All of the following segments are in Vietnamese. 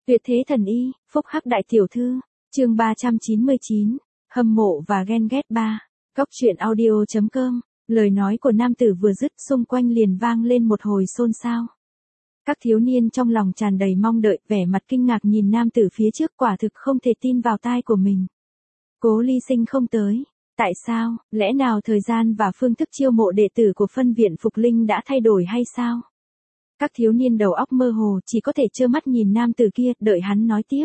Tuyệt thế thần y, phúc hắc đại tiểu thư, chương 399, hâm mộ và ghen ghét 3. Cóc truyện audio.com, lời nói của nam tử vừa dứt xung quanh liền vang lên một hồi xôn xao. Các thiếu niên trong lòng tràn đầy mong đợi, vẻ mặt kinh ngạc nhìn nam tử phía trước quả thực không thể tin vào tai của mình. Cố Ly Sinh không tới. Tại sao, lẽ nào thời gian và phương thức chiêu mộ đệ tử của phân viện Phục Linh đã thay đổi hay sao? Các thiếu niên đầu óc mơ hồ chỉ có thể trơ mắt nhìn nam tử kia, đợi hắn nói tiếp.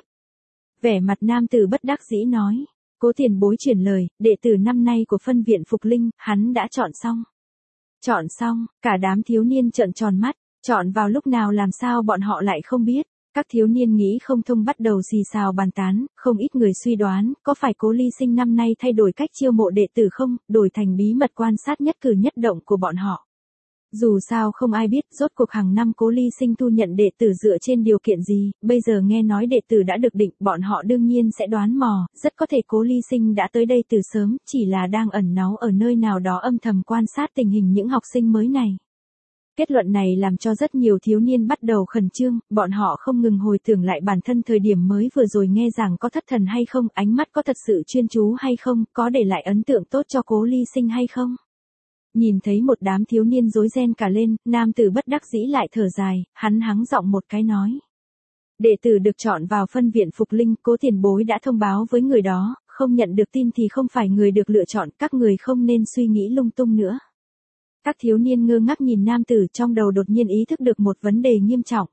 Vẻ mặt nam tử bất đắc dĩ nói, Cố tiền bối chuyển lời, đệ tử năm nay của phân viện Phục Linh, hắn đã chọn xong. Chọn xong, cả đám thiếu niên trợn tròn mắt, chọn vào lúc nào làm sao bọn họ lại không biết. Các thiếu niên nghĩ không thông bắt đầu xì xào bàn tán, không ít người suy đoán, có phải Cố Ly Sinh năm nay thay đổi cách chiêu mộ đệ tử không, đổi thành bí mật quan sát nhất cử nhất động của bọn họ. Dù sao không ai biết rốt cuộc hàng năm Cố Ly Sinh thu nhận đệ tử dựa trên điều kiện gì, bây giờ nghe nói đệ tử đã được định, bọn họ đương nhiên sẽ đoán mò, rất có thể Cố Ly Sinh đã tới đây từ sớm, chỉ là đang ẩn náu ở nơi nào đó âm thầm quan sát tình hình những học sinh mới này. Kết luận này làm cho rất nhiều thiếu niên bắt đầu khẩn trương, bọn họ không ngừng hồi tưởng lại bản thân thời điểm mới vừa rồi nghe rằng có thất thần hay không, ánh mắt có thật sự chuyên chú hay không, có để lại ấn tượng tốt cho Cố Ly Sinh hay không. Nhìn thấy một đám thiếu niên rối ren cả lên, nam tử bất đắc dĩ lại thở dài, hắn hắng giọng một cái nói. Đệ tử được chọn vào phân viện Phục Linh, Cố tiền bối đã thông báo với người đó, không nhận được tin thì không phải người được lựa chọn, các người không nên suy nghĩ lung tung nữa. Các thiếu niên ngơ ngác nhìn nam tử, trong đầu đột nhiên ý thức được một vấn đề nghiêm trọng.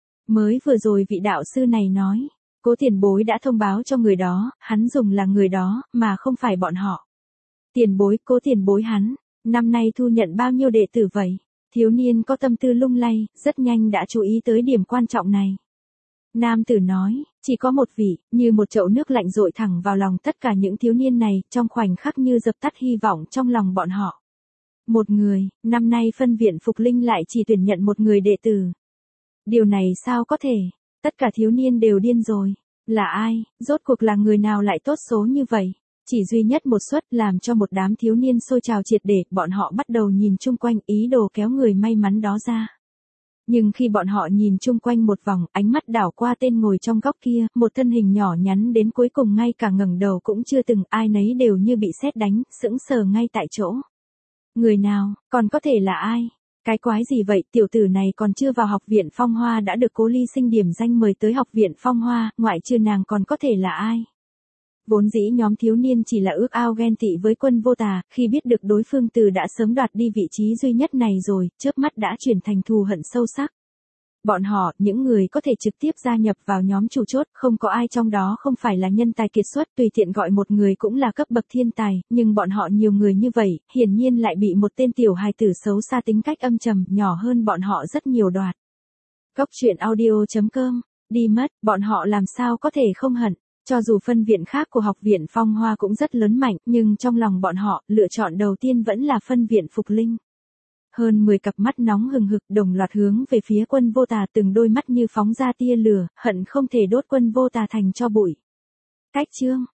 Mới vừa rồi vị đạo sư này nói, Cố tiền bối đã thông báo cho người đó, hắn dùng là người đó, mà không phải bọn họ. Tiền bối, Cố tiền bối hắn, năm nay thu nhận bao nhiêu đệ tử vậy? Thiếu niên có tâm tư lung lay, rất nhanh đã chú ý tới điểm quan trọng này. Nam tử nói, chỉ có một vị, như một chậu nước lạnh dội thẳng vào lòng tất cả những thiếu niên này, trong khoảnh khắc như dập tắt hy vọng trong lòng bọn họ. Một người, năm nay phân viện Phục Linh lại chỉ tuyển nhận một người đệ tử. Điều này sao có thể? Tất cả thiếu niên đều điên rồi. Là ai? Rốt cuộc là người nào lại tốt số như vậy? Chỉ duy nhất một suất làm cho một đám thiếu niên sôi trào triệt để, bọn họ bắt đầu nhìn chung quanh ý đồ kéo người may mắn đó ra. Nhưng khi bọn họ nhìn chung quanh một vòng, ánh mắt đảo qua tên ngồi trong góc kia, một thân hình nhỏ nhắn đến cuối cùng ngay cả ngẩng đầu cũng chưa từng, ai nấy đều như bị sét đánh, sững sờ ngay tại chỗ. Người nào, còn có thể là ai? Cái quái gì vậy, tiểu tử này còn chưa vào học viện Phong Hoa đã được Cố Ly Sinh điểm danh mời tới học viện Phong Hoa, ngoại trừ nàng còn có thể là ai? Vốn dĩ nhóm thiếu niên chỉ là ước ao ghen tị với Quân Vô Tà, khi biết được đối phương từ đã sớm đoạt đi vị trí duy nhất này rồi, chớp mắt đã chuyển thành thù hận sâu sắc. Bọn họ, những người có thể trực tiếp gia nhập vào nhóm chủ chốt, không có ai trong đó không phải là nhân tài kiệt xuất, tùy tiện gọi một người cũng là cấp bậc thiên tài, nhưng bọn họ nhiều người như vậy, hiển nhiên lại bị một tên tiểu hài tử xấu xa tính cách âm trầm, nhỏ hơn bọn họ rất nhiều đoạt. Cóc truyện audio.com, đi mất, bọn họ làm sao có thể không hận. Cho dù phân viện khác của học viện Phong Hoa cũng rất lớn mạnh, nhưng trong lòng bọn họ, lựa chọn đầu tiên vẫn là phân viện Phục Linh. Hơn 10 cặp mắt nóng hừng hực đồng loạt hướng về phía Quân Vô Tà, từng đôi mắt như phóng ra tia lửa, hận không thể đốt Quân Vô Tà thành tro bụi. Cách chương